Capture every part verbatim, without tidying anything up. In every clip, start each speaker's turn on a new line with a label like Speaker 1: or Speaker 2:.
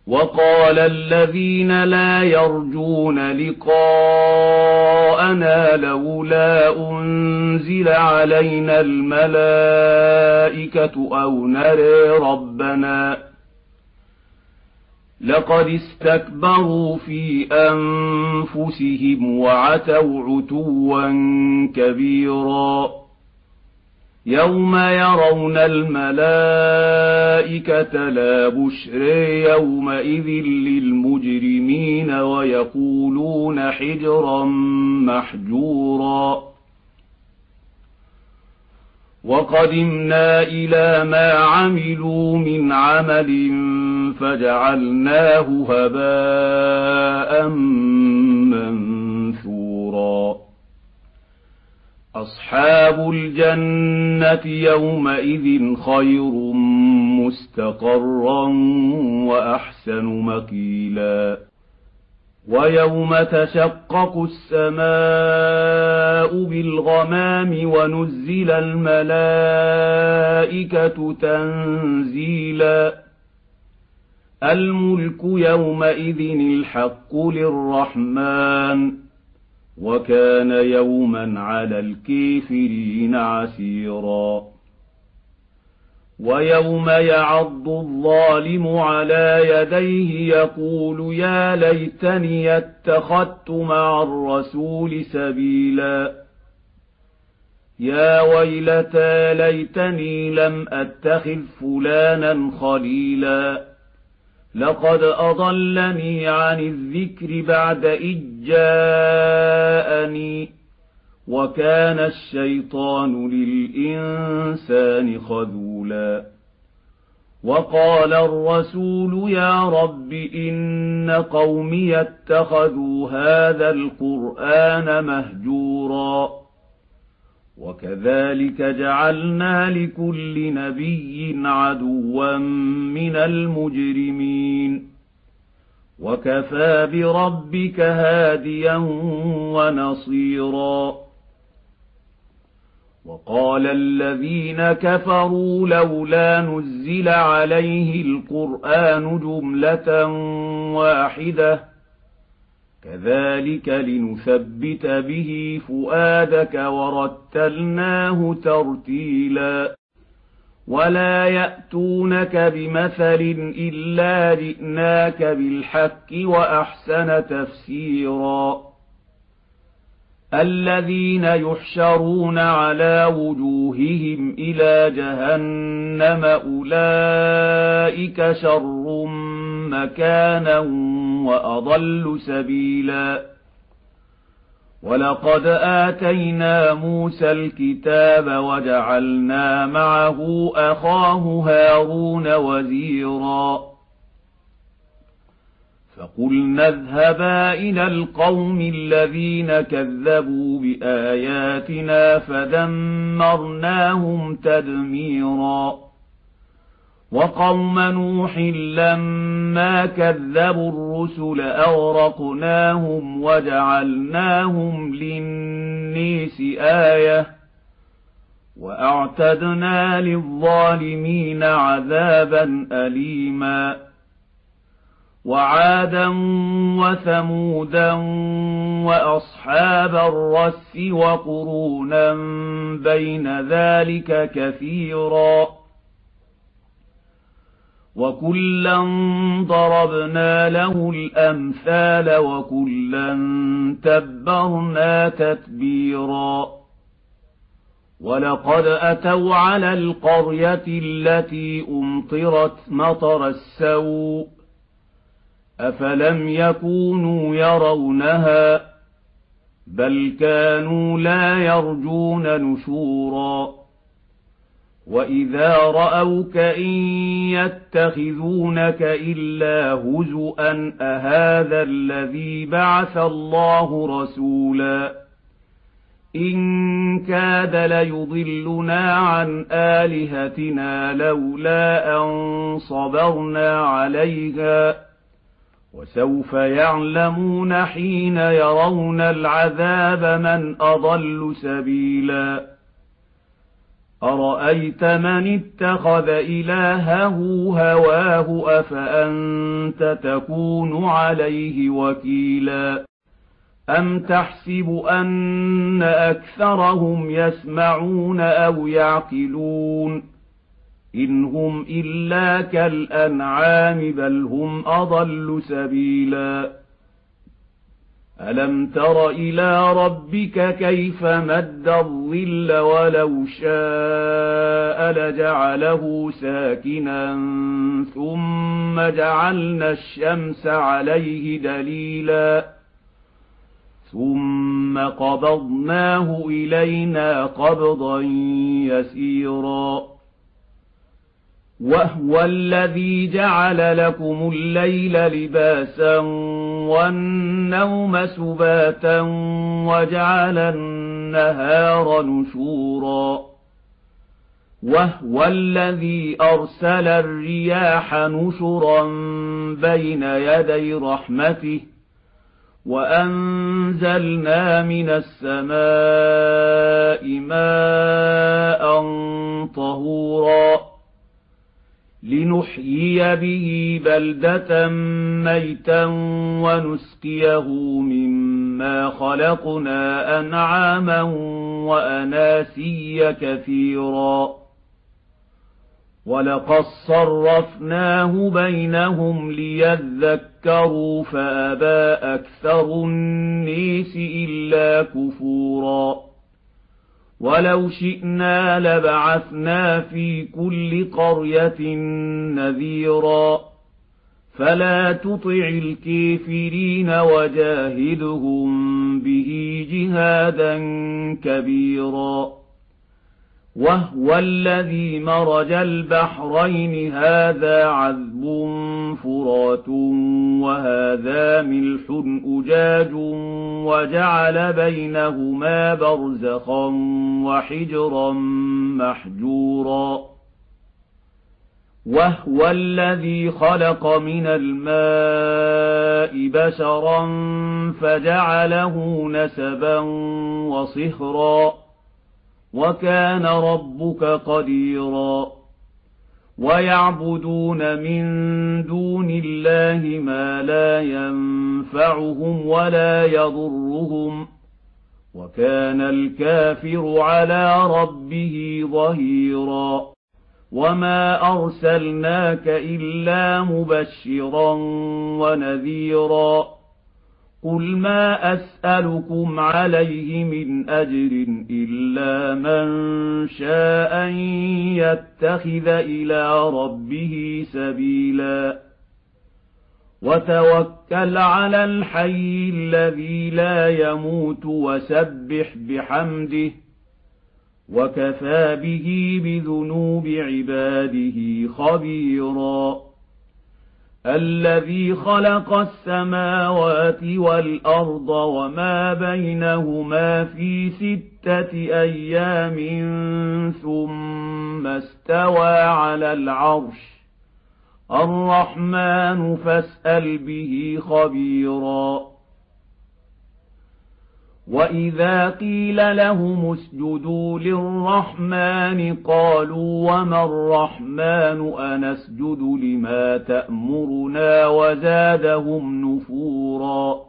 Speaker 1: وقال الذين لا يرجون لقاءنا لولا أنزل علينا الملائكة أو نرى ربنا لقد استكبروا في أنفسهم وعتوا عتوا كبيرا يوم يرون الملائكة لا بشرى يومئذ للمجرمين ويقولون حجرا محجورا وقدمنا إلى ما عملوا من عمل فجعلناه هباء منثورا أصحاب الجنة يومئذ خير مستقرا وأحسن مقيلا ويوم تشقق السماء بالغمام ونزل الملائكة تنزيلا الملك يومئذ الحق للرحمن وكان يوما على الكافرين عسيرا ويوم يعض الظالم على يديه يقول يا ليتني اتخذت مع الرسول سبيلا يا ويلتى ليتني لم أتخذ فلانا خليلا لقد أضلني عن الذكر بعد إذ جاءني وكان الشيطان للإنسان خذولا وقال الرسول يا رب إن قومي اتخذوا هذا القرآن مهجورا وكذلك جعلنا لكل نبي عدوا من المجرمين وكفى بربك هاديا ونصيرا وقال الذين كفروا لولا نزل عليه القرآن جملة واحدة كذلك لنثبت به فؤادك ورتلناه ترتيلا ولا يأتونك بمثل إلا جئناك بالحق وأحسن تفسيرا الذين يحشرون على وجوههم إلى جهنم أولئك شر مكانا وأضل سبيلا ولقد آتينا موسى الكتاب وجعلنا معه أخاه هارون وزيرا فقلنا اذهبا إلى القوم الذين كذبوا بآياتنا فدمرناهم تدميرا وقوم نوح لما كذبوا الرسل أغرقناهم وجعلناهم للناس آية وأعتدنا للظالمين عذابا أليما وعادا وثمودا وأصحاب الرس وقرونا بين ذلك كثيرا وكلا ضربنا له الأمثال وكلا تبرنا تتبيرا ولقد أتوا على القرية التي أمطرت مطر السوء أفلم يكونوا يرونها بل كانوا لا يرجون نشورا وإذا رأوك إن يتخذونك إلا هزؤا أهذا الذي بعث الله رسولا إن كاد ليضلنا عن آلهتنا لولا أن صبرنا عليها وسوف يعلمون حين يرون العذاب من أضل سبيلا أرأيت من اتخذ إلهه هواه أفأنت تكون عليه وكيلا أم تحسب أن أكثرهم يسمعون أو يعقلون إن هم إلا كالأنعام بل هم أضل سبيلا ألم تر إلى ربك كيف مد الظل ولو شاء لجعله ساكنا ثم جعلنا الشمس عليه دليلا ثم قبضناه إلينا قبضا يسيرا وهو الذي جعل لكم الليل لباسا والنوم سباتا وجعل النهار نشورا وهو الذي أرسل الرياح نشرا بين يدي رحمته وأنزلنا من السماء ماء طهورا لنحيي به بلدة ميتا ونسقيه مما خلقنا أنعاما وأناسيا كثيرا ولقد صرفناه بينهم ليذكروا فأبى أكثر الناس إلا كفورا ولو شئنا لبعثنا في كل قرية نذيرا فلا تطع الكافرين وجاهدهم به جهادا كبيرا وهو الذي مرج البحرين هذا عذب فرات وهذا ملح أجاج وجعل بينهما برزخا وحجرا محجورا وهو الذي خلق من الماء بشرا فجعله نسبا وصهرا وكان ربك قديرا ويعبدون من دون الله ما لا ينفعهم ولا يضرهم وكان الكافر على ربه ظهيرا وما أرسلناك إلا مبشرا ونذيرا قل ما أسألكم عليه من أجر إلا من شاء أن يتخذ إلى ربه سبيلا وتوكل على الحي الذي لا يموت وسبح بحمده وكفى به بذنوب عباده خبيرا الذي خلق السماوات والأرض وما بينهما في ستة أيام ثم استوى على العرش الرحمن فاسأل به خبيرا وإذا قيل لهم اسجدوا للرحمن قالوا وما الرحمن أنسجد لما تأمرنا وزادهم نفورا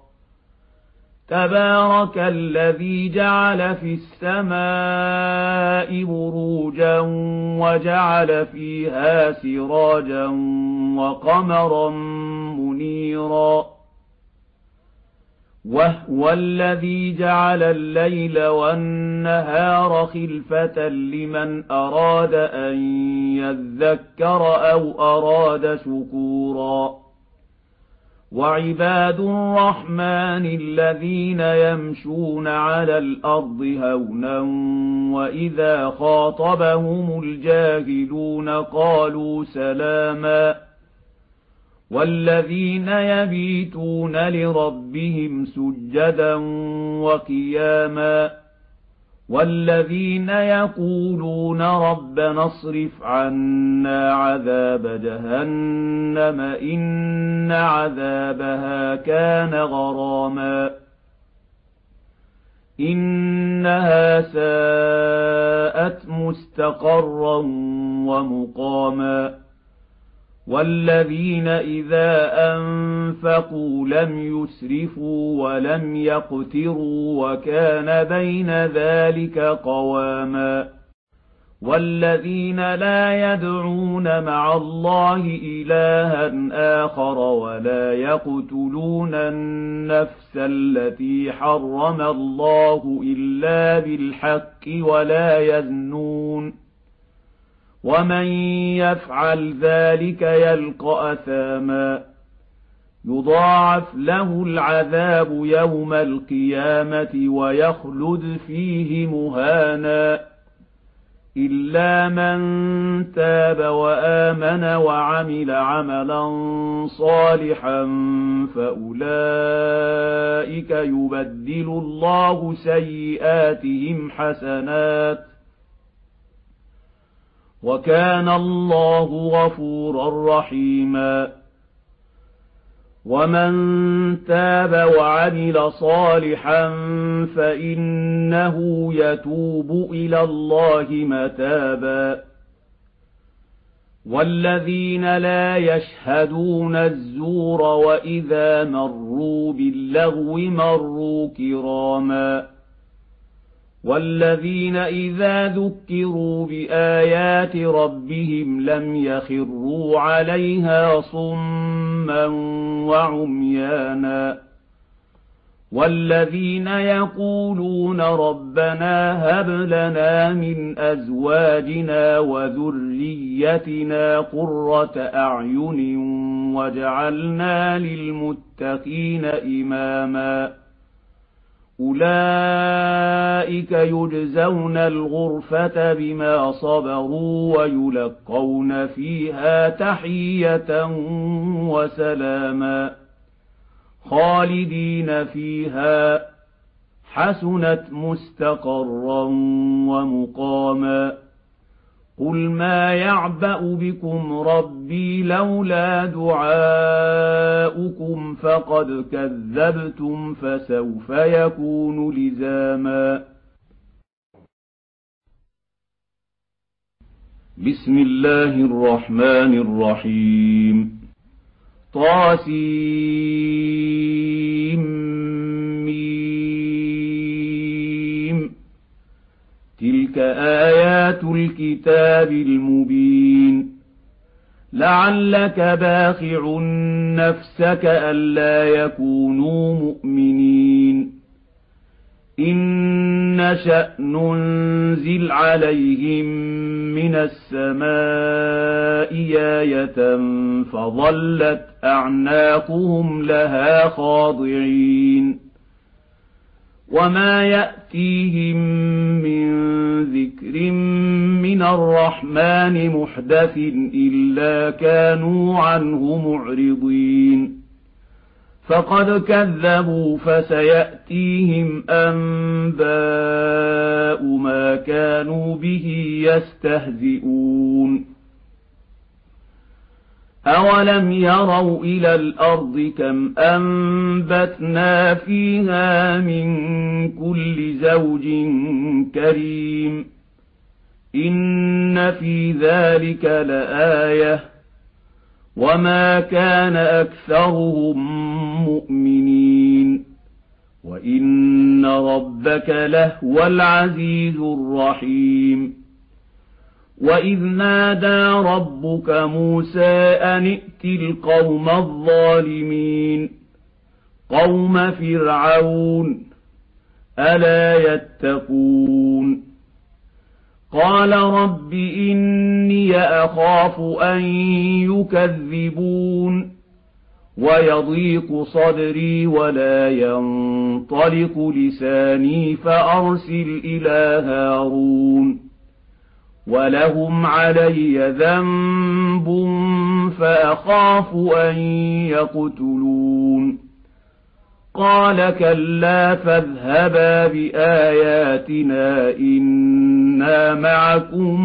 Speaker 1: تبارك الذي جعل في السماء بروجا وجعل فيها سراجا وقمرا منيرا وهو الذي جعل الليل والنهار خلفة لمن أراد أن يذكر أو أراد شكورا وعباد الرحمن الذين يمشون على الأرض هونا وإذا خاطبهم الجاهلون قالوا سلاما والذين يبيتون لربهم سجدا وقياما والذين يقولون ربنا اصرف عنا عذاب جهنم إن عذابها كان غراما إنها ساءت مستقرا ومقاما والذين إذا أنفقوا لم يسرفوا ولم يقتروا وكان بين ذلك قواما والذين لا يدعون مع الله إلها آخر ولا يقتلون النفس التي حرم الله إلا بالحق ولا يزنون ومن يفعل ذلك يلقى أثاما يضاعف له العذاب يوم القيامة ويخلد فيه مهانا إلا من تاب وآمن وعمل عملا صالحا فأولئك يبدل الله سيئاتهم حسنات وكان الله غفورا رحيما ومن تاب وعمل صالحا فإنه يتوب إلى الله متابا والذين لا يشهدون الزور وإذا مروا باللغو مروا كراما والذين إذا ذكروا بآيات ربهم لم يخروا عليها صما وعميانا والذين يقولون ربنا هب لنا من أزواجنا وذريتنا قرة أعين واجعلنا للمتقين إماما أولئك يجزون الغرفة بما صبروا ويلقون فيها تحية وسلاما خالدين فيها حسنت مستقرا ومقاما قل ما يعبأ بكم ربي لولا دعاؤكم فقد كذبتم فسوف يكون لزاما بسم الله الرحمن الرحيم طاسيم تلك آيات الكتاب المبين لعلك باخع نفسك ألا يكونوا مؤمنين إن نشأ ننزل عليهم من السماء آية فظلت أعناقهم لها خاضعين وما يأتيهم من ذكر من الرحمن محدث إلا كانوا عنه معرضين فقد كذبوا فسيأتيهم أنباء ما كانوا به يستهزئون أولم يروا إلى الأرض كم أنبتنا فيها من كل زوج كريم إن في ذلك لآية وما كان أكثرهم مؤمنين وإن ربك لهو العزيز الرحيم وإذ نادى ربك موسى أن ائت القوم الظالمين قوم فرعون ألا يتقون قال رب إني أخاف أن يكذبون ويضيق صدري ولا ينطلق لساني فأرسل إلى هارون ولهم علي ذنب فأخاف أن يقتلون قال كلا فاذهبا بآياتنا إنا معكم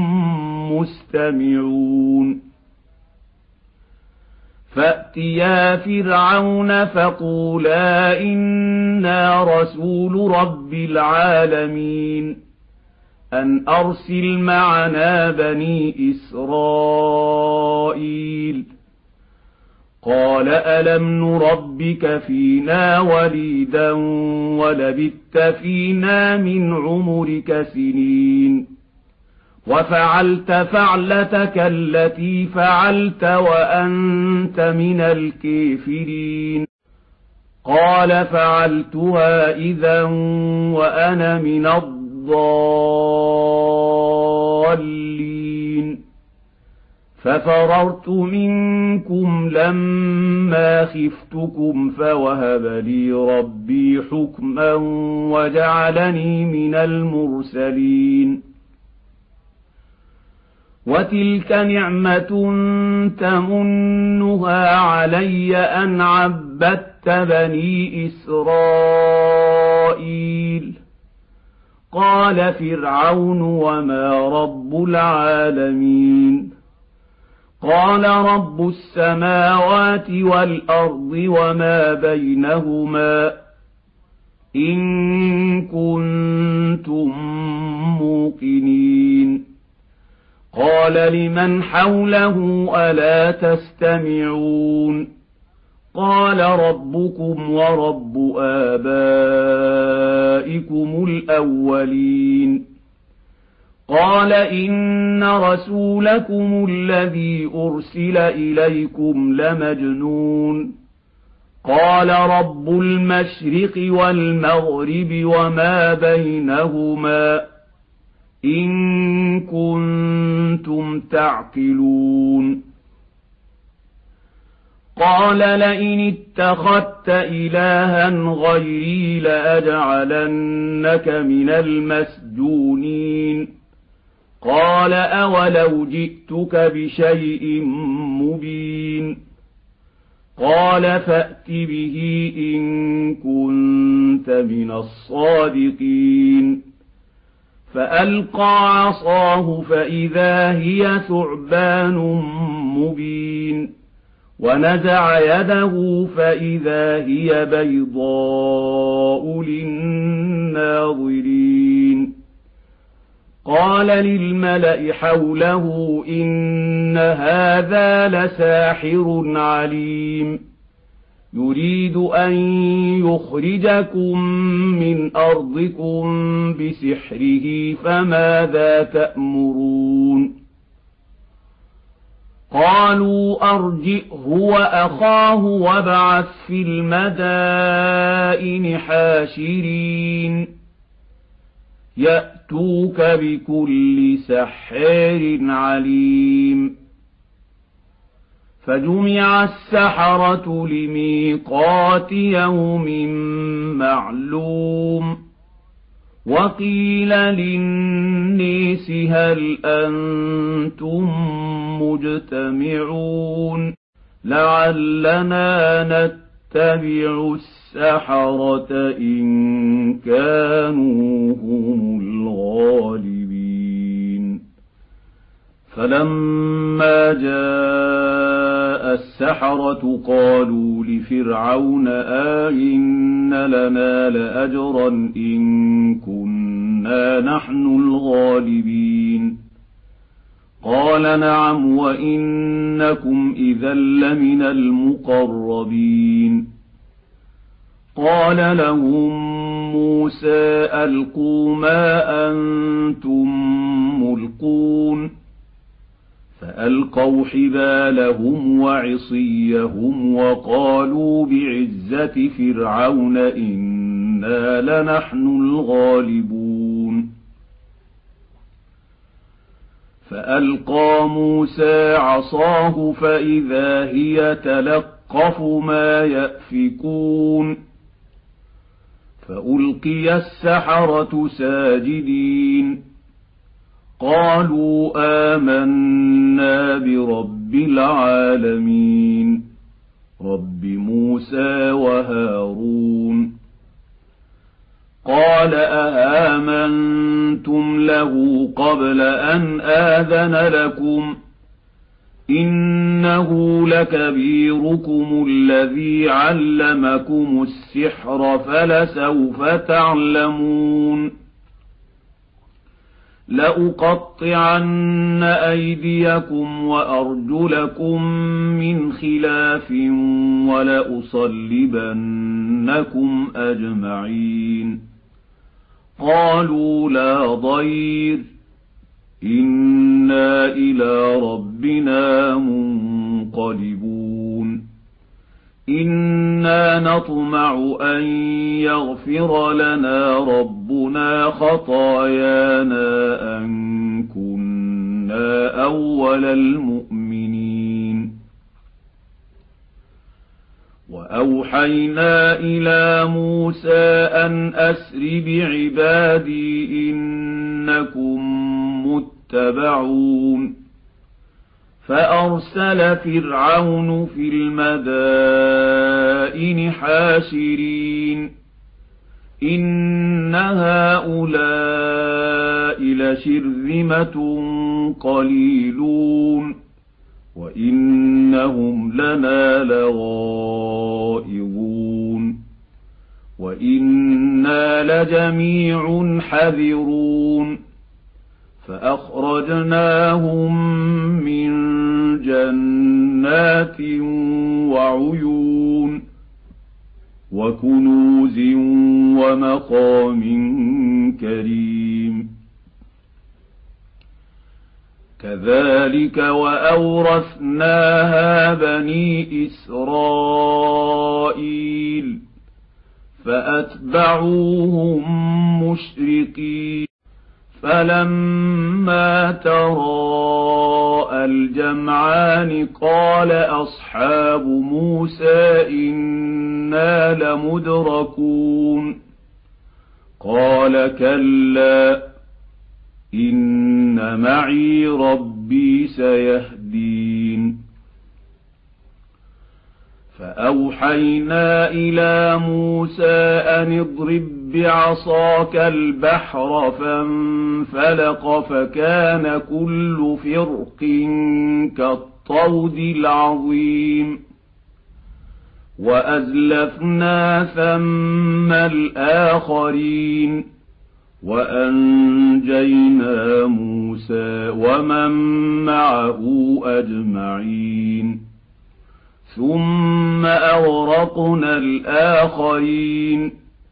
Speaker 1: مستمعون فأتيا فرعون فقولا إنا رسول رب العالمين أن أرسل معنا بني إسرائيل قال ألم نربك فينا وليدا ولبثت فينا من عمرك سنين وفعلت فعلتك التي فعلت وأنت من الكافرين قال فعلتها إذا وأنا من الضالين ففررت منكم لما خفتكم فوهب لي ربي حكما وجعلني من المرسلين وتلك نعمة تمنها علي أن عبدت بني إسرائيل قال فرعون وما رب العالمين قال رب السماوات والأرض وما بينهما إن كنتم موقنين قال لمن حوله ألا تستمعون قال ربكم ورب آبائكم الأولين قال إن رسولكم الذي أرسل إليكم لمجنون قال رب المشرق والمغرب وما بينهما إن كنتم تعقلون قال لئن اتخذت إلها غيري لأجعلنك من المسجونين قال أولو جئتك بشيء مبين قال فأت به إن كنت من الصادقين فألقى عصاه فإذا هي ثعبان مبين ونزع يده فإذا هي بيضاء للناظرين قال للملأ حوله إن هذا لساحر عليم يريد أن يخرجكم من أرضكم بسحره فماذا تأمرون قالوا أرجئه وأخاه وابعث في المدائن حاشرين يأتوك بكل سحار عليم فجمع السحرة لميقات يوم معلوم وقيل للناس هل أنتم مجتمعون لعلنا نتبع السحرة إن كانوا هم الغالبين فلما جاء السحرة قالوا لفرعون آئن لنا لأجرا إن كنا نحن الغالبين قال نعم وإنكم إذا لمن المقربين قال لهم موسى ألقوا ما أنتم ملقون فألقوا حبالهم وعصيهم وقالوا بعزة فرعون إنا لنحن الغالبون فألقى موسى عصاه فإذا هي تلقف ما يأفكون فألقي السحرة ساجدين قالوا آمنا برب العالمين رب موسى وهارون قال أآمنتم له قبل أن آذن لكم إنه لكبيركم الذي علمكم السحر فلسوف تعلمون لأقطعن أيديكم وأرجلكم من خلاف ولأصلبنكم أجمعين قالوا لا ضير إنا إلى ربنا منقلبون إنا نطمع أن يغفر لنا ربنا خطايانا أن كنا أول المؤمنين وأوحينا إلى موسى أن أسر بعبادي إنكم متبعون فأرسل فرعون في المدائن حاشرين إن هؤلاء لشرذمة قليلون وإنهم لنا لغائظون وإنا لجميع حذرون فأخرجناهم من جنات وعيون وكنوز ومقام كريم كذلك وأورثناها بني إسرائيل فأتبعوهم مشرقين فلما تراءى الجمعان قال أصحاب موسى إنا لمدركون قال كلا إن معي ربي سيهدين فأوحينا إلى موسى أن اضرب بعصاك البحر فانفلق فكان كل فرق كالطود العظيم وأزلفنا ثم الآخرين وأنجينا موسى ومن معه أجمعين ثم أغرقنا الآخرين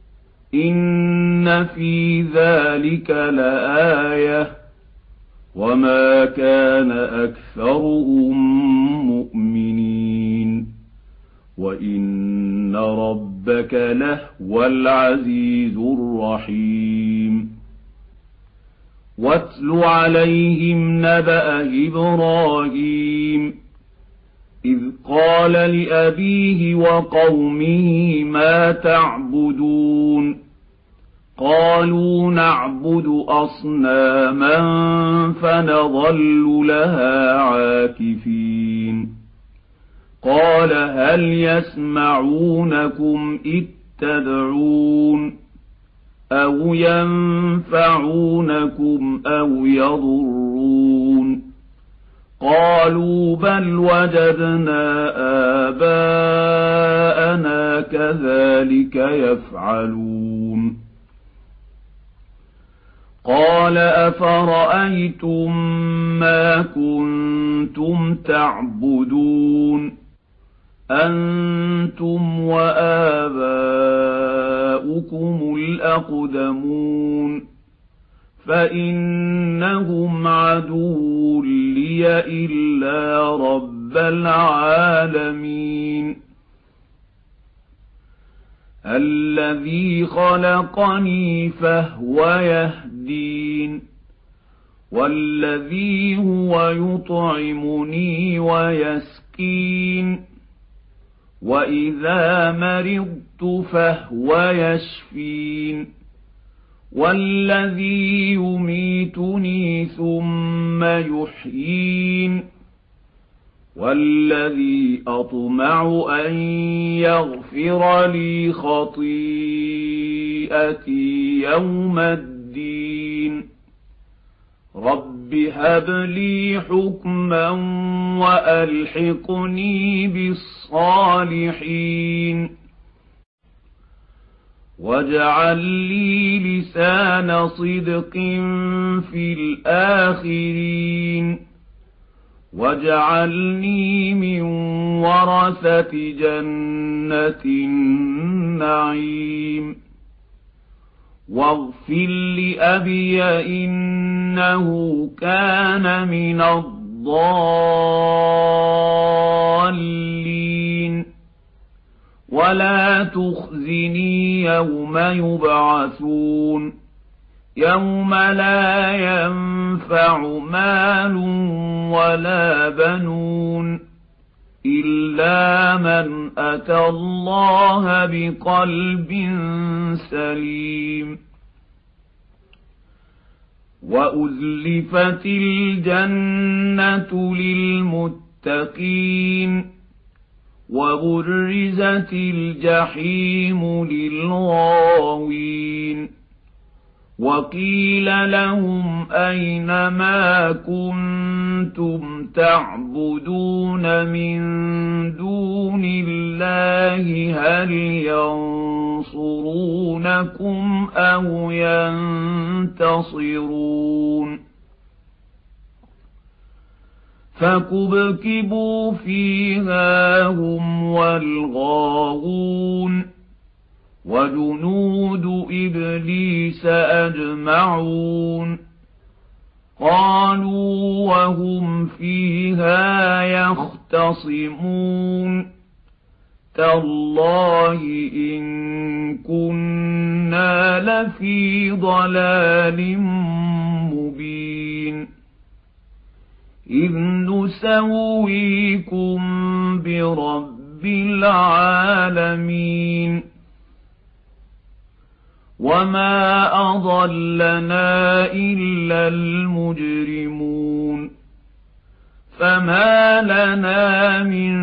Speaker 1: إن في ذلك لآية وما كان أكثرهم مؤمنين وإن ربك لهو العزيز الرحيم واتل عليهم نبأ إبراهيم إذ قال لأبيه وقومه ما تعبدون قالوا نعبد أصناما فنظل لها عاكفين قال هل يسمعونكم إذ تدعون أو ينفعونكم أو يضرون قالوا بل وجدنا آباءنا كذلك يفعلون قال أفرأيتم ما كنتم تعبدون أنتم وآباؤكم الأقدمون فإنهم عدو لي إلا رب العالمين الذي خلقني فهو يهدين والذي هو يطعمني ويسقين وإذا مرضت فهو يشفين والذي يميتني ثم يحيين والذي أطمع أن يغفر لي خطيئتي يوم الدين رب هب لي حكما وألحقني بالصالحين واجعل لي لسان صدق في الآخرين واجعلني من ورثة جنة النعيم واغفر لأبي إنه كان من الضالين ولا تخزني يوم يبعثون يوم لا ينفع مال ولا بنون إلا من أتى الله بقلب سليم وأزلفت الجنة للمتقين وبرزت الجحيم للغاوين وقيل لهم أين ما كنتم تعبدون من دون الله هل ينصرونكم أو ينتصرون فكبكبوا فيها هم والغاوون وجنود إبليس أجمعون قالوا وهم فيها يختصمون تالله إن كنا لفي ضلال مبين إذ نسويكم برب العالمين وما أضلنا إلا المجرمون فما لنا من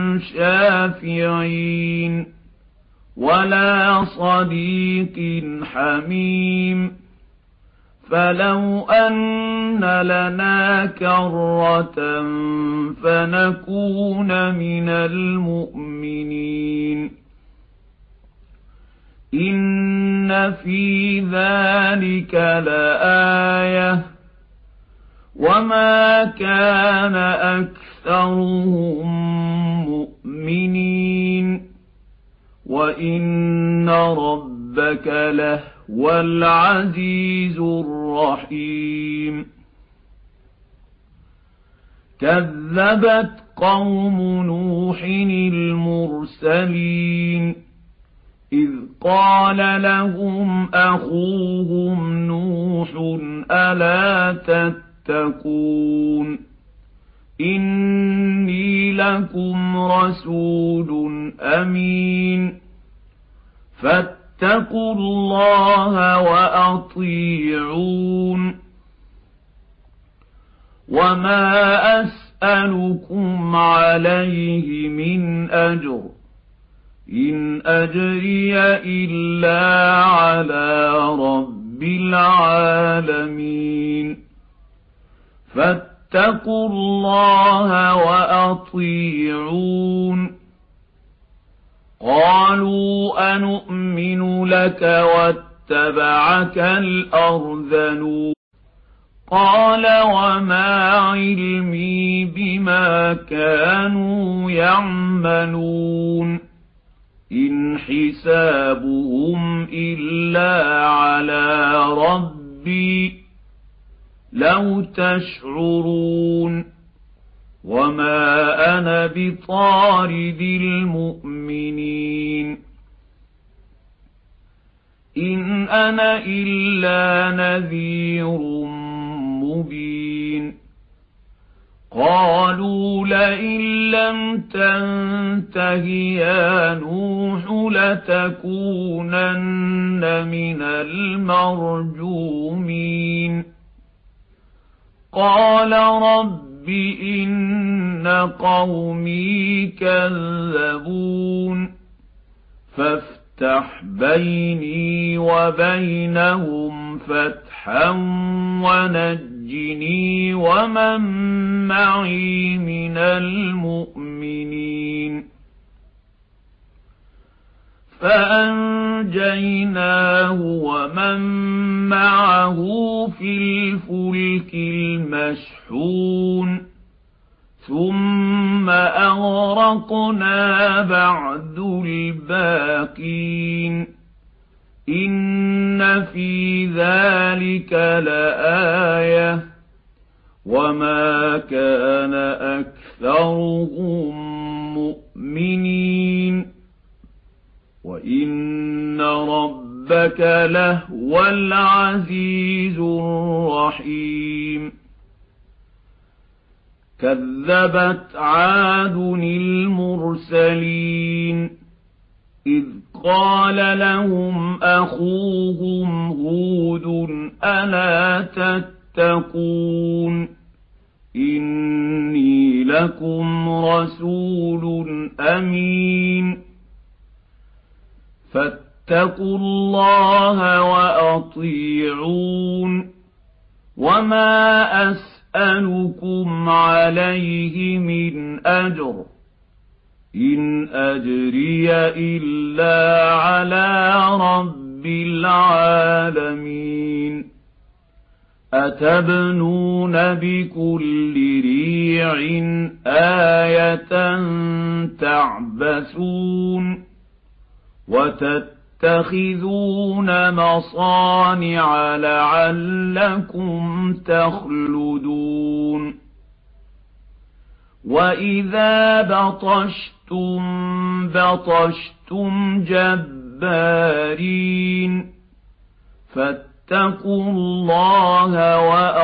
Speaker 1: شافعين ولا صديق حميم فلو أن لنا كرة فنكون من المؤمنين إن في ذلك لآية وما كان أكثرهم مؤمنين وإن ربك لهو العزيز الرحيم كذبت قوم نوح المرسلين إذ قال لهم أخوهم نوح ألا تتقون إني لكم رسول أمين فاتقوا الله وأطيعون وما أسألكم عليه من أجر إن أجري إلا على رب العالمين فاتقوا الله وأطيعون قالوا أنؤمن لك واتبعك الأرذلون قال وما علمي بما كانوا يعملون إن حسابهم إلا على ربي لو تشعرون وما أنا بطارد المؤمنين إن أنا إلا نذير مبين قالوا لئن لم تنته يا نوح لتكونن من المرجومين قال رب إن قومي كذبون فافتح بيني وبينهم فتحا ونجني ومن معي من المؤمنين فأنجيناه فأنجيناه ومن معه في الفلك المشحون ثم أغرقنا بعد الباقين إن في ذلك لآية وما كان أكثرهم مؤمنين وإن ربك لهو العزيز الرحيم كذبت عاد المرسلين إذ قال لهم أخوهم هود ألا تتقون إني لكم رسول أمين فاتقوا الله وأطيعون وما أسألكم عليه من أجر إن أجري إلا على رب العالمين أتبنون بكل ريع آية تعبثون وتتخذون مصانع لعلكم تخلدون وإذا بطشتم بطشتم جبارين فاتقوا الله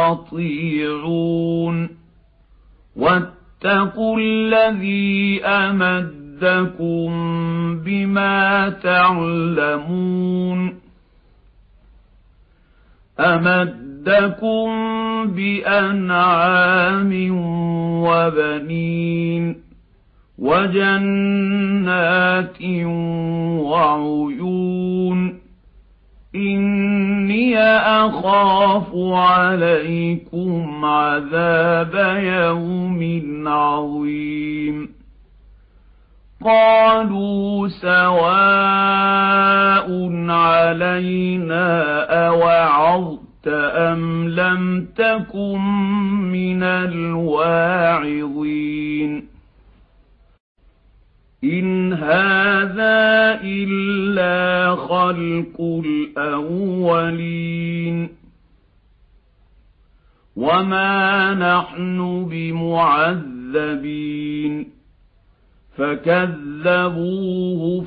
Speaker 1: وأطيعون واتقوا الذي أمدكم بما تعلمون أمدكم بأنعام وبنين وجنات وعيون إني أخاف عليكم عذاب يوم عظيم قالوا سواء علينا أوعظت أم لم تكن من الواعظين إن هذا إلا خلق الأولين وما نحن بمعذبين فكذبوه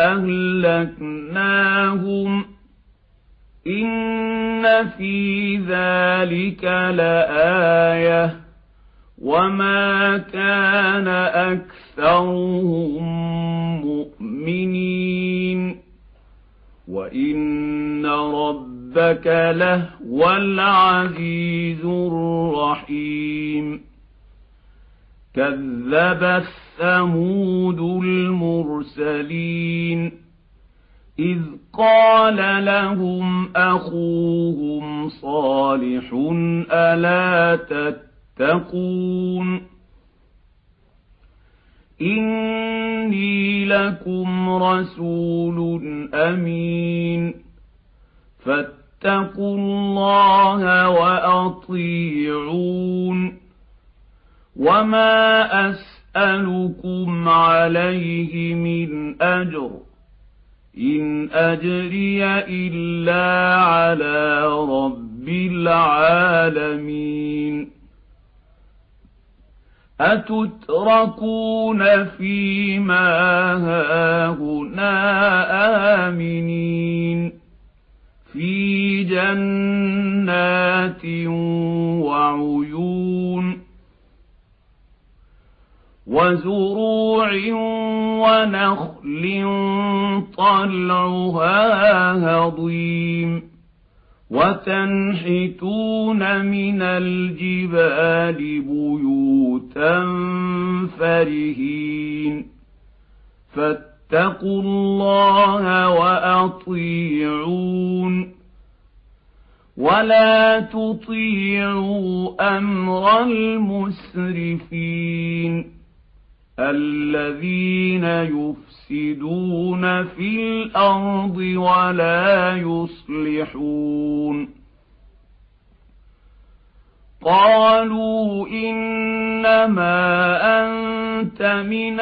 Speaker 1: فأهلكناهم إن في ذلك لآية وما كان أكثرهم مؤمنين وإن ربك لهو العزيز الرحيم كذبت ثمود المرسلين إذ قال لهم أخوهم صالح ألا تتقون إني لكم رسول أمين فاتقوا الله وأطيعون وما أسألكم عليه من أجر إن أجري إلا على رب العالمين أتتركون فيما هاهنا آمنين في جنات وعيون وزروع ونخل طلعها هضيم وتنحتون من الجبال بيوتا فرهين فاتقوا الله وأطيعون ولا تطيعوا أمر المسرفين الذين يفسدون في الأرض ولا يصلحون قالوا إنما أنت من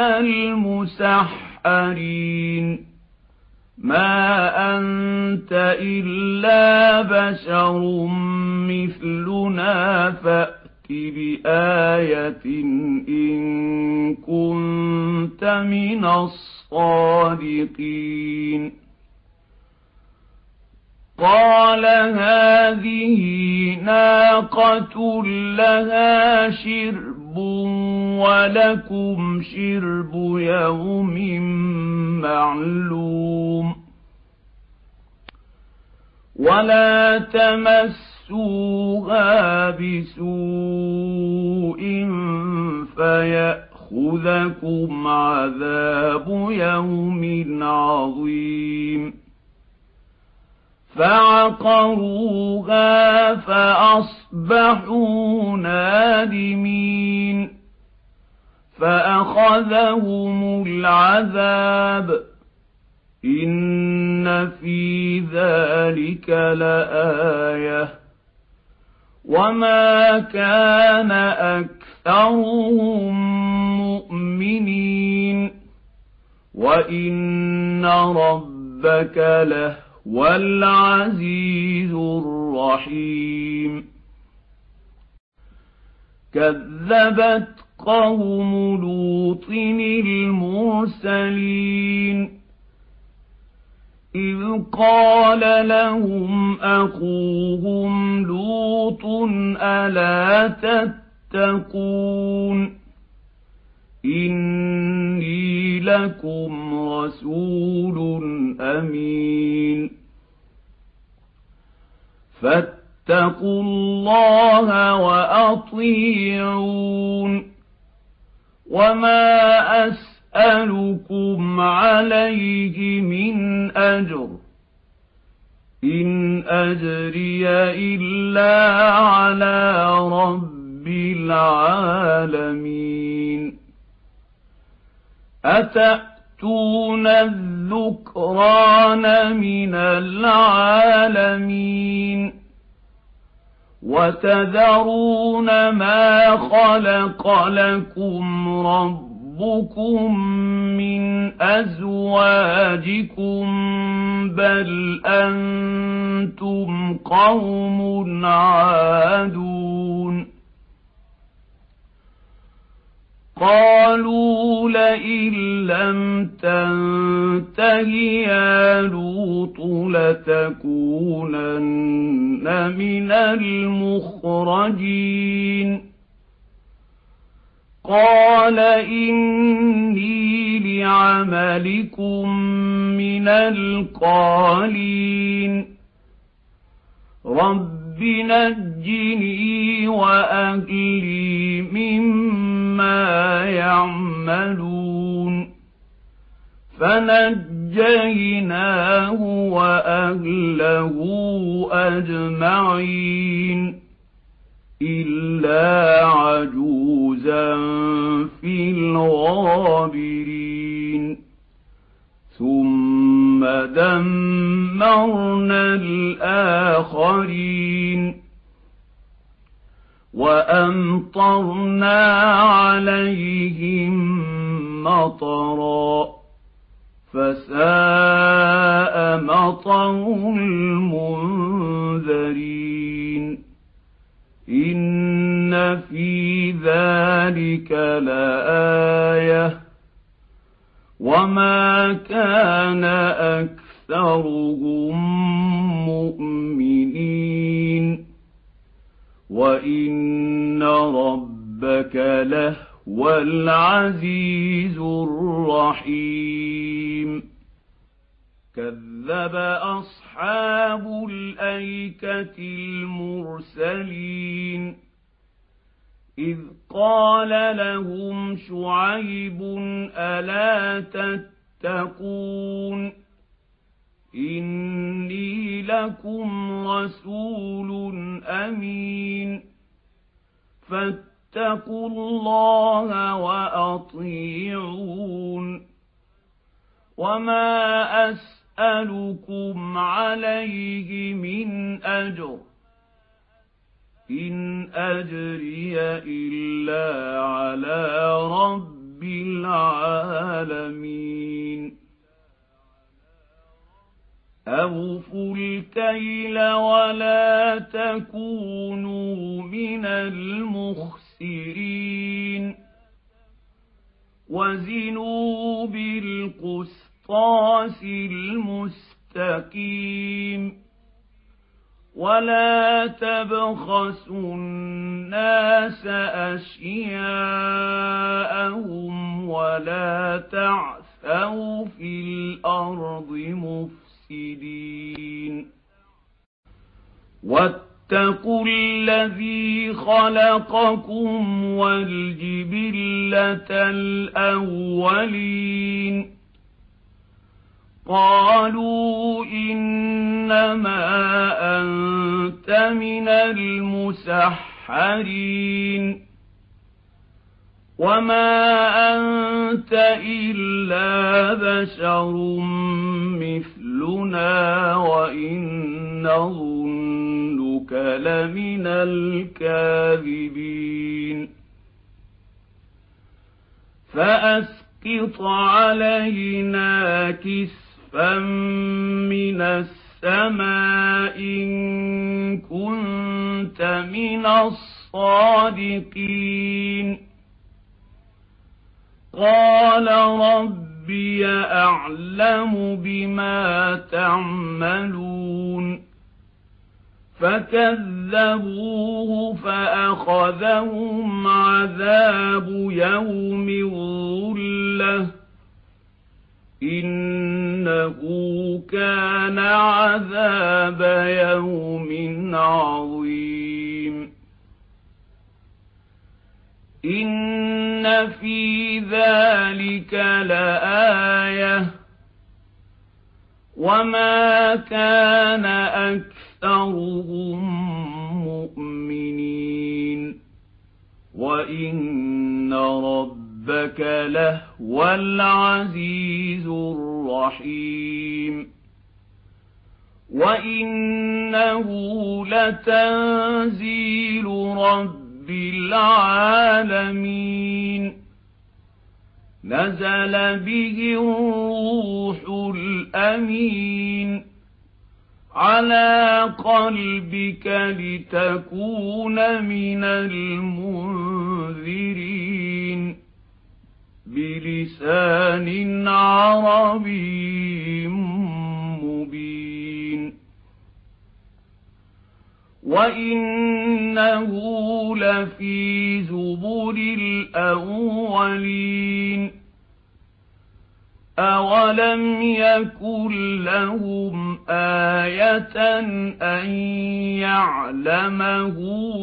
Speaker 1: المسحرين ما أنت إلا بشر مثلنا فأت بآية إن كنت من الصادقين قال هذه ناقة لها شرب ولكم شرب يوم معلوم ولا تمسوها بسوء فيأخذكم عذاب يوم عظيم فعقروها فأصبحوا نادمين فأخذهم العذاب إن في ذلك لآية وما كان أكثرهم مؤمنين وإن ربك لهو العزيز الرحيم كذبت قوم لوط المرسلين إذ قال لهم أخوهم لوط ألا تتقون إني لكم رسول أمين فاتقوا الله وأطيعون وما أسألكم عليه من أجر إن أجري إلا على رب العالمين أتأتون الذكران من العالمين وتذرون ما خلق لكم ربكم من أزواجكم بل أنتم قوم عادون قالوا لئن لم تنته يا لوط لتكونن من المخرجين قال إني لعملكم من القالين رب نجني وأهلي مما يعملون فنجيناه وأهله أجمعين إلا عجوزا في الغابرين ثم دمرنا الآخرين وأمطرنا عليهم مطرا فساء مطر المنذرين إن في ذلك لآية وما كان أكثرهم مؤمنين وإن ربك لهو العزيز الرحيم كذب أصحاب الأيكة المرسلين إذ قال لهم شعيب ألا تتقون إني لكم رسول أمين فاتقوا الله وأطيعون. وما أسألكم عليه من أجر، إن أجري إلا على رب العالمين. أوفوا الكيل ولا تكونوا من المخسرين. وزنوا بالقسطاس المستقيم. ولا تبخسوا الناس أشياءهم ولا تعثوا في الأرض مفسدين. واتقوا الذي خلقكم والجبلة الأولين. قالوا إنما أنت من المسحرين وما أنت إلا بشر مثلنا وإن نظنك لمن الكاذبين. فأسقط علينا كسفا من السماء إن كنت من الصادقين. قال ربي أعلم بما تعملون. فكذبوه فأخذهم عذاب يوم الظلة إنه كان عذاب يوم عظيم. إن في ذلك لآية وما كان أكثرهم مؤمنين وإن ربك لهو العزيز الرحيم. وإنه لتنزيل رب العالمين. نزل به الروح الأمين على قلبك لتكون من المنذرين بلسان عربي مبين. وإنه لفي زبر الأولين. أولم يكن لهم آية أن يعلمه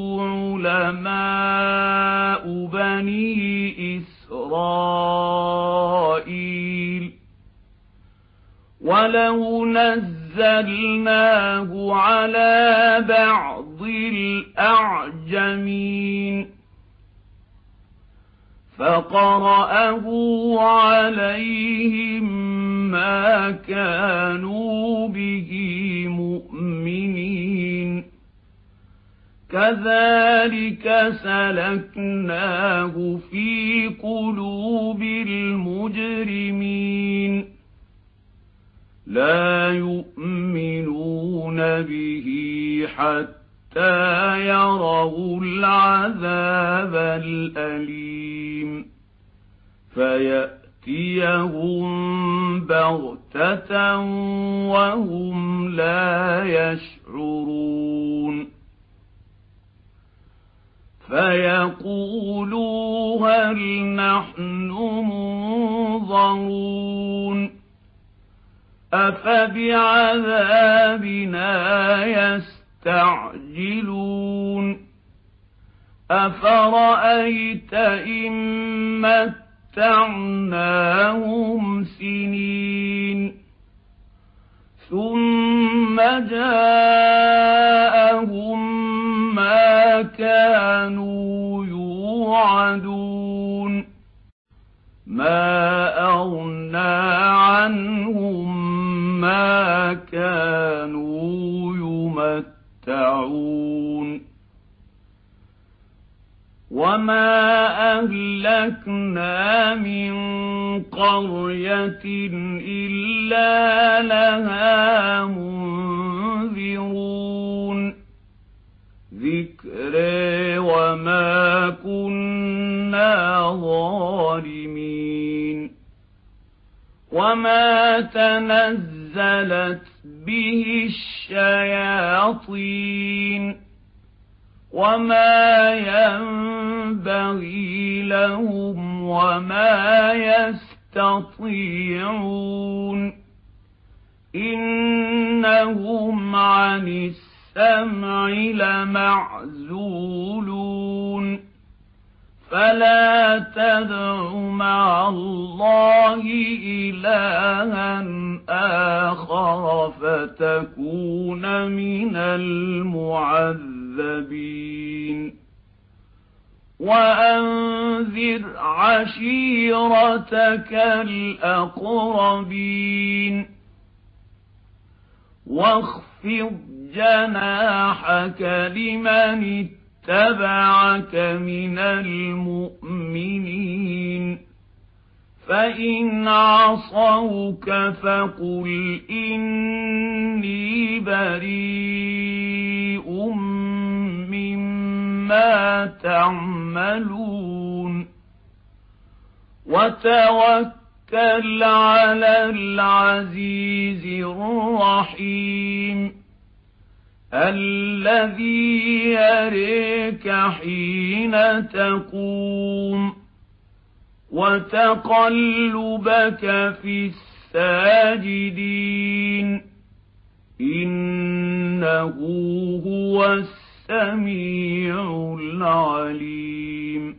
Speaker 1: علماء بني إسرائيل. ولو نزلناه على بعض الأعجمين فقرأه عليهم ما كانوا به مؤمنين. كذلك سلكناه في قلوب المجرمين لا يؤمنون به حتى يروا العذاب الأليم فيأتيهم بغتة وهم لا يشعرون فيقولوا هل نحن منظرون أفبعذابنا يستعجلون أفرأيت إن متعناهم سنين ثم جاءهم ما كانوا يوعدون وما أهلكنا من قرية إلا لها منذرون ذكر وما كنا ظالمين وما تنزلت به الشياطين وما ينبغي لهم وما يستطيعون إنهم عن السمع لمعزولون فلا تدع مع الله إلها آخر فتكون من المعذبين وأنذر عشيرتك الأقربين واخفض جناحك لمن اتبعك من المؤمنين فإن عصوك فقل إني بريء مما تعملون وتوكل على العزيز الرحيم الذي يريك حين تقوم وتقلبك في الساجدين إنه هو السميع العليم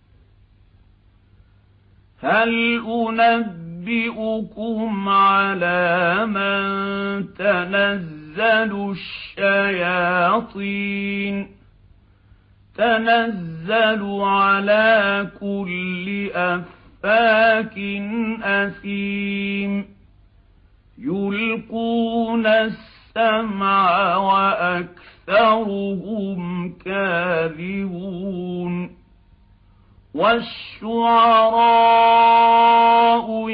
Speaker 1: هل أنبئكم على من تنزل الشياطين تنزل على كل أفاك أثيم يلقون السمع وأكثرهم كاذبون والشعراء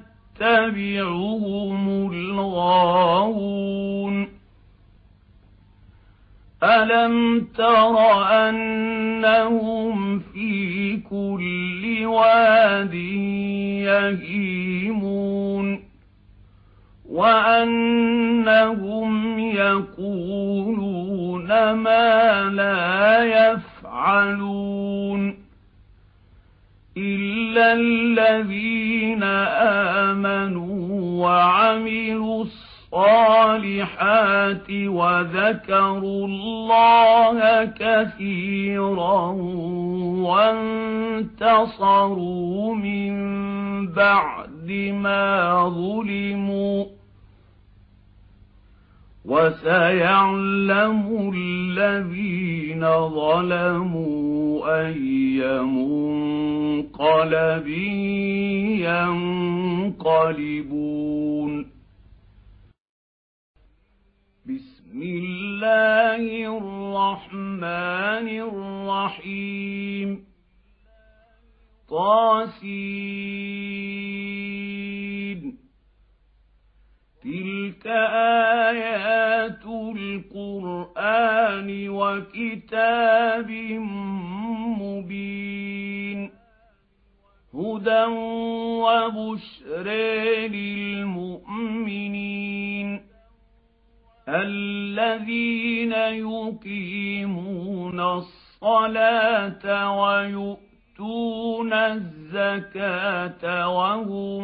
Speaker 1: يتبعهم الغاوون ألم تر أنهم في كل واد يهيمون وأنهم يقولون ما لا يفعلون إلا الذين آمنوا وعملوا الصالحات وذكروا الله كثيرا وانتصروا من بعد ما ظلموا وسيعلم الذين ظلموا أي منقلب ينقلبون بسم الله الرحمن الرحيم طاسين تلك آيات القرآن وكتاب مبين هدى وبشر للمؤمنين الذين يقيمون الصلاة ويؤتون الزكاة وهم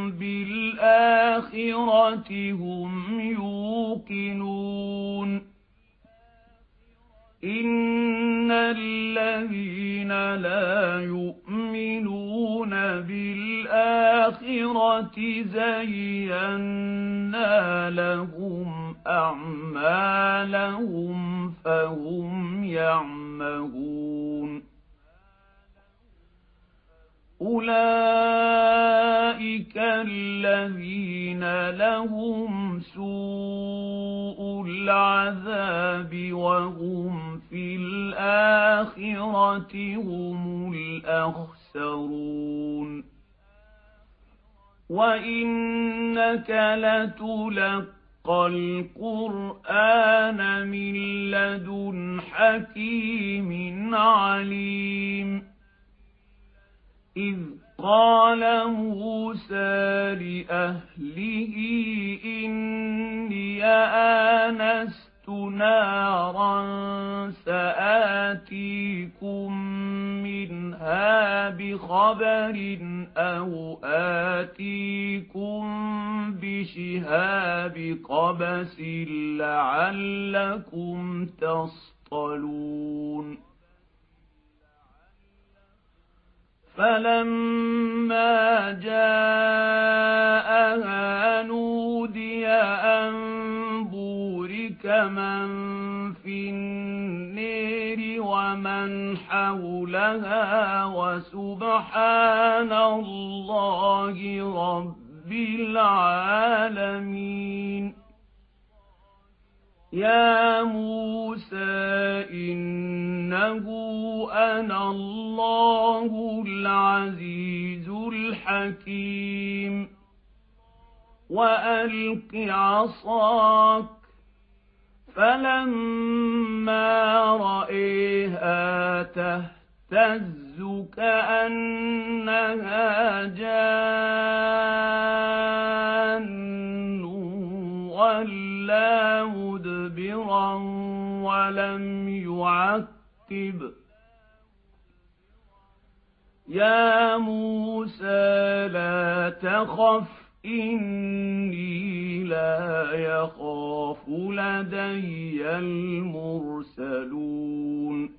Speaker 1: بالآخرة هم يوقنون إن الذين لا يؤمنون بالآخرة زينا لهم أعمالهم فهم يعمهون أولئك الذين لهم سوء العذاب وهم في الآخرة هم الأخسرون وإنك لتلقى القرآن من لدن حكيم عليم إذ قال موسى لأهله إني آنست نارا سآتيكم منها بخبر أو آتيكم بشهاب قبس لعلكم تصطلون فلما جاءها نودي أن بورك من في النير ومن حولها وسبحان الله رب العالمين يا موسى إنه أنا الله العزيز الحكيم وألق عصاك فلما رأيها تهتز كأنها جان ولا مدبرا ولم يعقب يا موسى لا تخف إني لا يخاف لدي المرسلون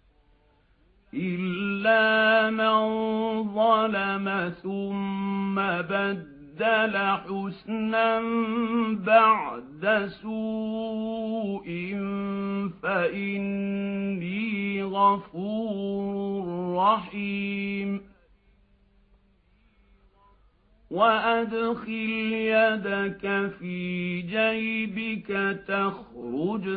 Speaker 1: إلا من ظلم ثم بدل حسنا بعد سوء فإني غفور رحيم وأدخل يدك في جيبك تخرج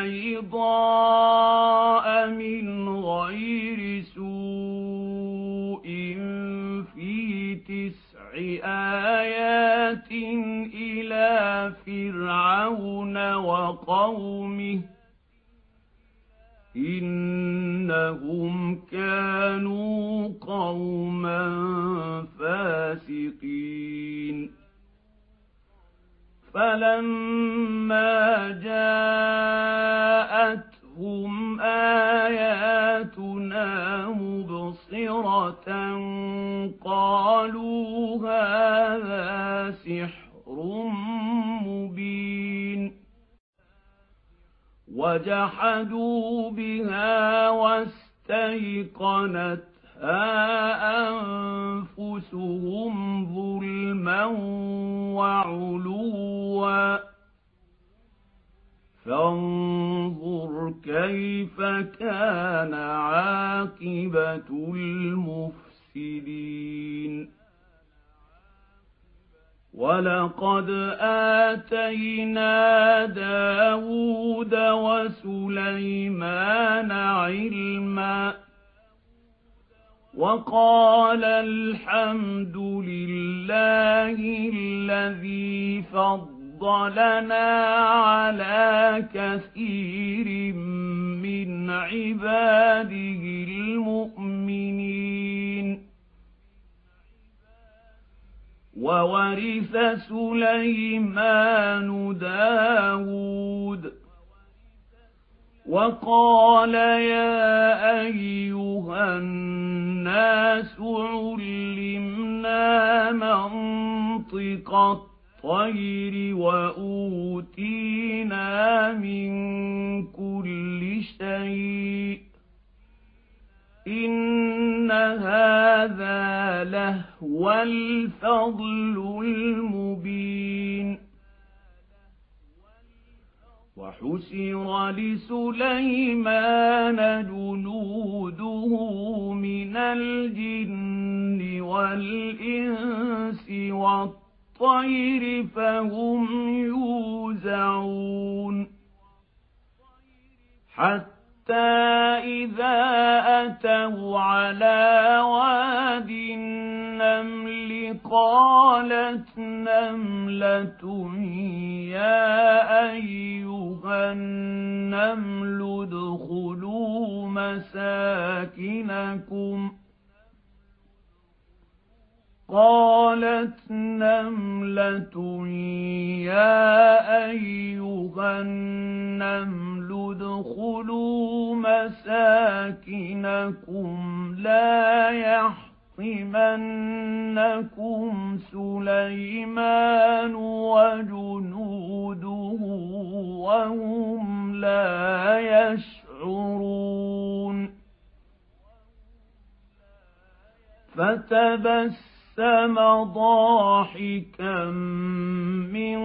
Speaker 1: بيضاء من غير سوء في تسع آيات إلى فرعون وقومه إنهم كانوا قوما فاسقين فلما جاءتهم آياتنا مبصرة قالوا هذا سحر مبين وجحدوا بها واستيقنتها أنفسهم ظلما وعلوا فانظر كيف كان عاقبة المفسدين ولقد آتينا داود وسليمان علما وقال الحمد لله الذي فضلنا على كثير من عباده المؤمنين وورث سليمان داود وقال يا أيها الناس علمنا منطق الطير وأوتينا من كل شيء إن هذا لهو الفضل المبين وحشر لسليمان جنوده من الجن والإنس والطير فهم يوزعون حتى إذا أتوا على واد النمل قالت نملة يا أيها النمل ادخلوا مساكنكم قالت نملة يا أيها النمل ادخلوا مساكنكم لا يحطمنكم سليمان وجنوده وهم لا يشعرون فتبسم ضاحكا من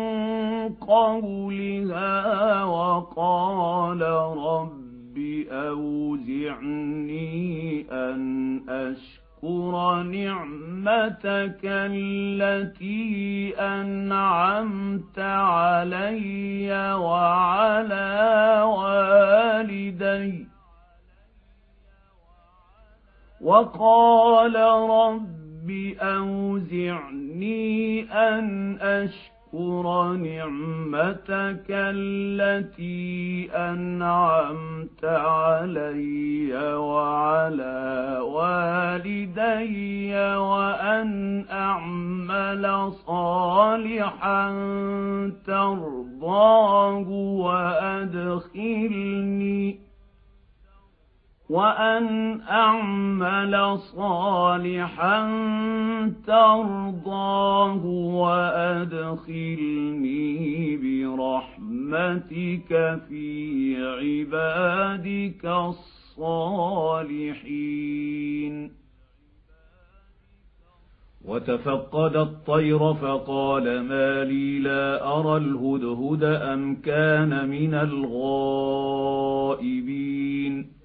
Speaker 1: قولها وقال رب أوزعني أن أشكر نعمتك التي أنعمت علي وعلى والدي وقال رب بأوزعني أن أشكر نعمتك التي أنعمت علي وعلى والدي وأن أعمل صالحا ترضاه وأدخلني وأن أعمل صالحا ترضاه وأدخلني برحمتك في عبادك الصالحين. وتفقد الطير فقال ما لي لا أرى الهدهد أم كان من الغائبين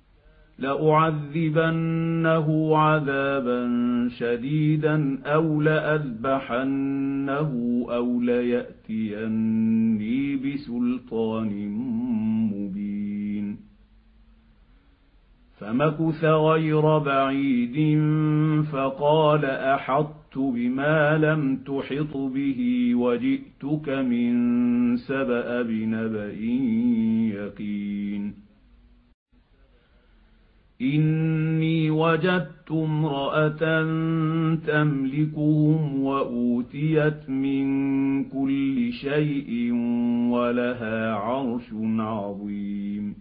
Speaker 1: لأعذبنه عذابا شديدا أو لأذبحنه أو ليأتيني بسلطان مبين. فمكث غير بعيد فقال أحطت بما لم تحط به وجئتك من سبأ بنبأ يقين. إني وجدت امرأة تملكهم وأوتيت من كل شيء ولها عرش عظيم.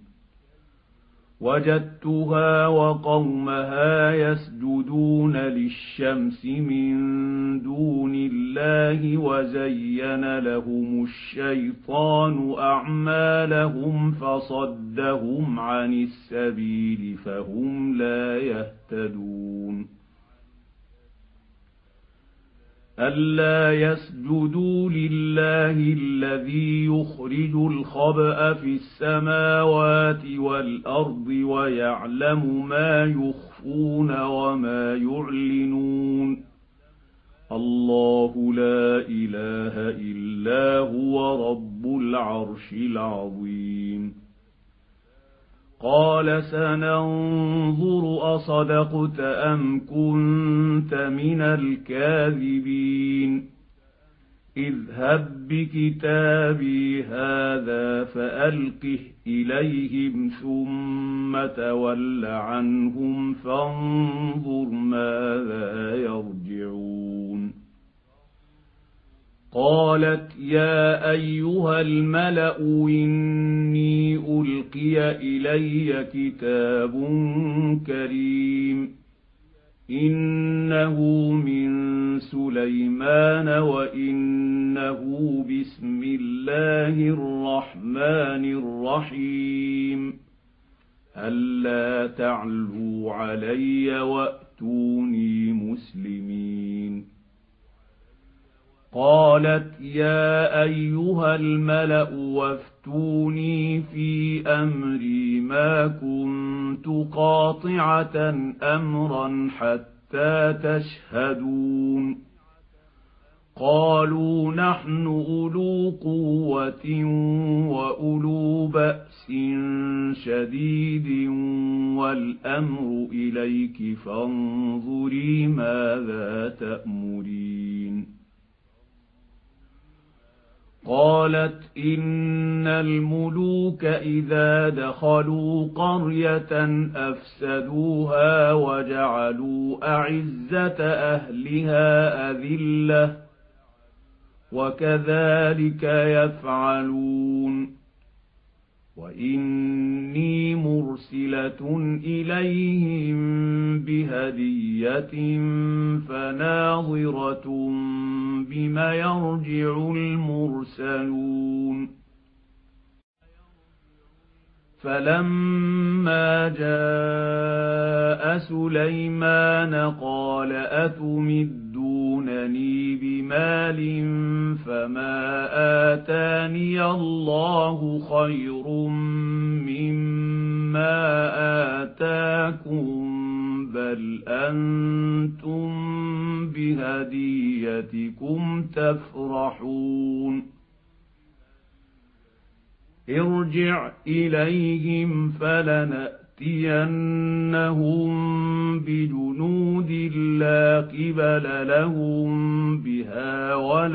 Speaker 1: وجدتها وقومها يسجدون للشمس من دون الله وزين لهم الشيطان أعمالهم فصدهم عن السبيل فهم لا يهتدون. ألا يسجدوا لله الذي يخرج الخبأ في السماوات والأرض ويعلم ما يخفون وما يعلنون. الله لا إله إلا هو رب العرش العظيم. قال سننظر أصدقت أم كنت من الكاذبين. اذهب بكتابي هذا فألقه إليهم ثم تول عنهم فانظر ماذا يرجعون. قالت يا أيها الملأ إني ألقي إلي كتاب كريم إنه من سليمان وإنه بسم الله الرحمن الرحيم ألا تعلوا علي وأتوني مسلمين. قالت يا أيها الملأ وافتوني في أمري ما كنت قاطعة أمرا حتى تشهدون. قالوا نحن أولو قوة وأولو بأس شديد والأمر إليك فانظري ماذا تأمرين قالت إن الملوك إذا دخلوا قرية أفسدوها وجعلوا أعزة أهلها أذلة وكذلك يفعلون وإني مرسلة إليهم بهدية فناظرة بم يرجع المرسلون فلما جاء سليمان قال أتمدونني بمال فما آتاني الله خير مما آتاكم بل أنتم بهديتكم تفرحون ارجع إليهم فلنأتينهم بجنود لا قبل لهم بها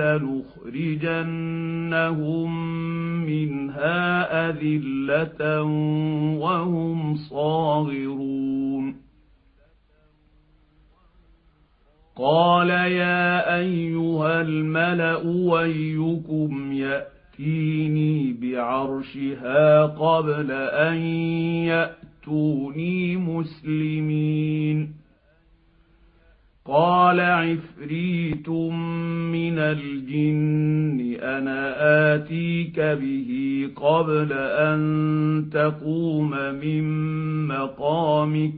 Speaker 1: ولنخرجنهم منها أذلة وهم صاغرون قال يا أيها الملأ أيكم يأتيني بعرشها قبل أن يأتوني مسلمين قال عفريت من الجن أنا آتيك به قبل أن تقوم من مقامك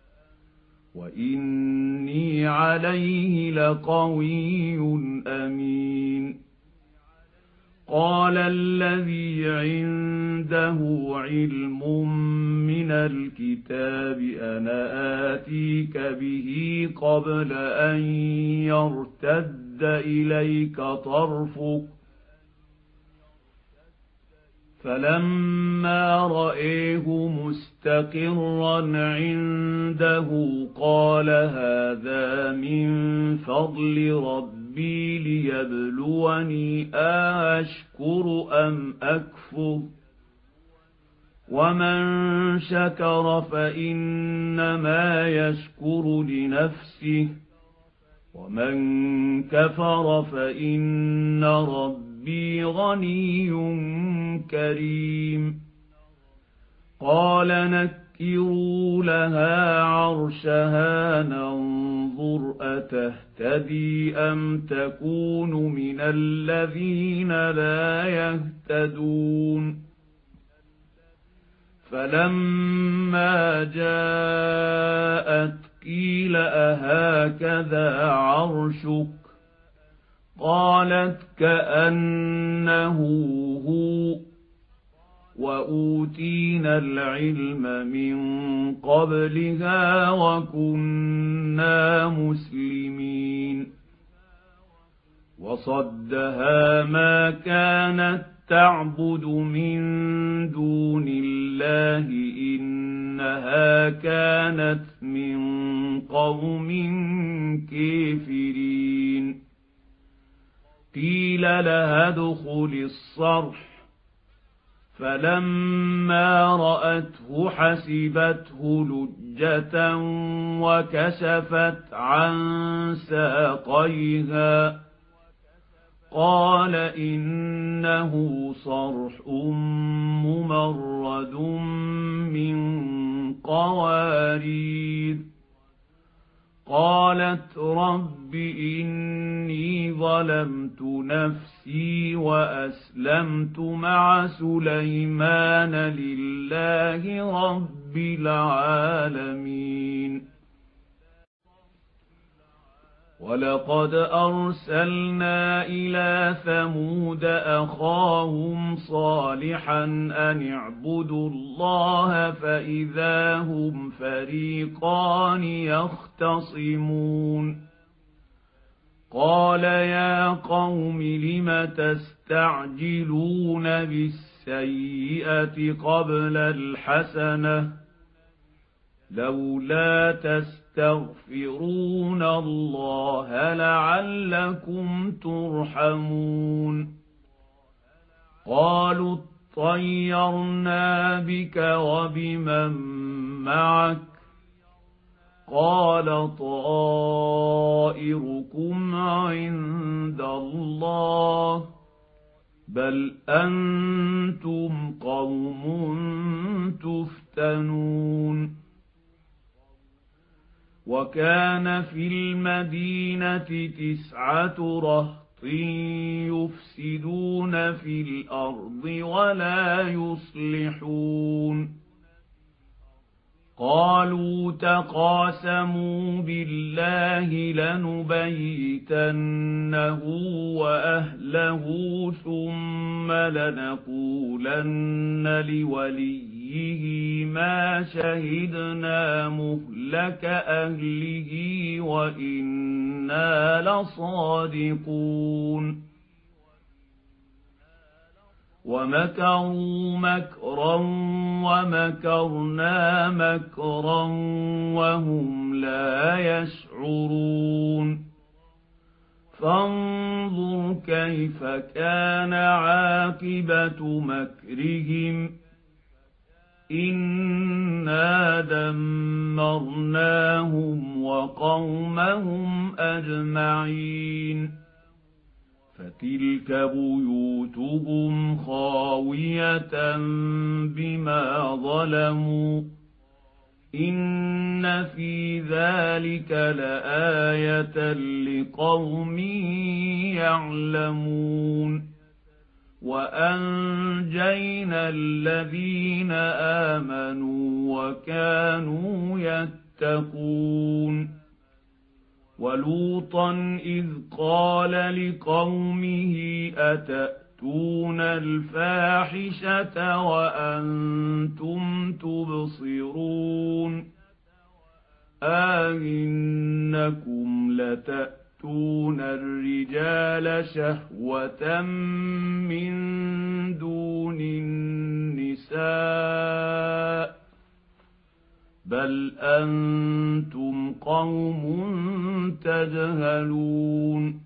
Speaker 1: وإني عليه لقوي أمين قال الذي عنده علم من الكتاب أنا آتيك به قبل أن يرتد إليك طرفك فلما رأيه مستقرا عنده قال هذا من فضل ربي ليبلوني أشكر أم أكفر ومن شكر فإنما يشكر لنفسه ومن كفر فإن ربي غني كريم قال نكروا لها عرشها ننظر أتهتدي أم تكون من الذين لا يهتدون فلما جاءت قيل أهكذا عرشك قالت كأنه هو وأوتينا العلم من قبلها وكنا مسلمين وصدها ما كانت تعبد من دون الله إنها كانت من قوم كافرين قيل لها ادخل الصرح فلما رأته حسبته لجة وكشفت عن ساقيها قال إنه صرح ممرد من قوارير قالت رب إني ظلمت نفسي وأسلمت مع سليمان لله رب العالمين ولقد أرسلنا إلى ثمود أخاهم صالحا أن اعبدوا الله فإذا هم فريقان يختصمون قال يا قوم لم تستعجلون بالسيئة قبل الحسنة لولا تستغفرون الله لعلكم ترحمون قالوا اطيرنا بك وبمن معك قال طائركم عند الله بل أنتم قوم تفتنون وكان في المدينة تسعة رهط يفسدون في الأرض ولا يصلحون قالوا تقاسموا بالله لنبيتنه وأهله ثم لنقولن لوليه ما شهدنا مهلك أهله وإنا لصادقون ومكروا مكرا ومكرنا مكرا وهم لا يشعرون فانظر كيف كان عاقبة مكرهم إنا دمرناهم وقومهم أجمعين فتلك بيوتهم خاوية بما ظلموا إن في ذلك لآية لقوم يعلمون وأنجينا الذين آمنوا وكانوا يتقون ولوطا إذ قال لقومه أتأتون الفاحشة وأنتم تبصرون أئنكم لتأتون الرجال شهوة من دون النساء بل أنتم قوم تجهلون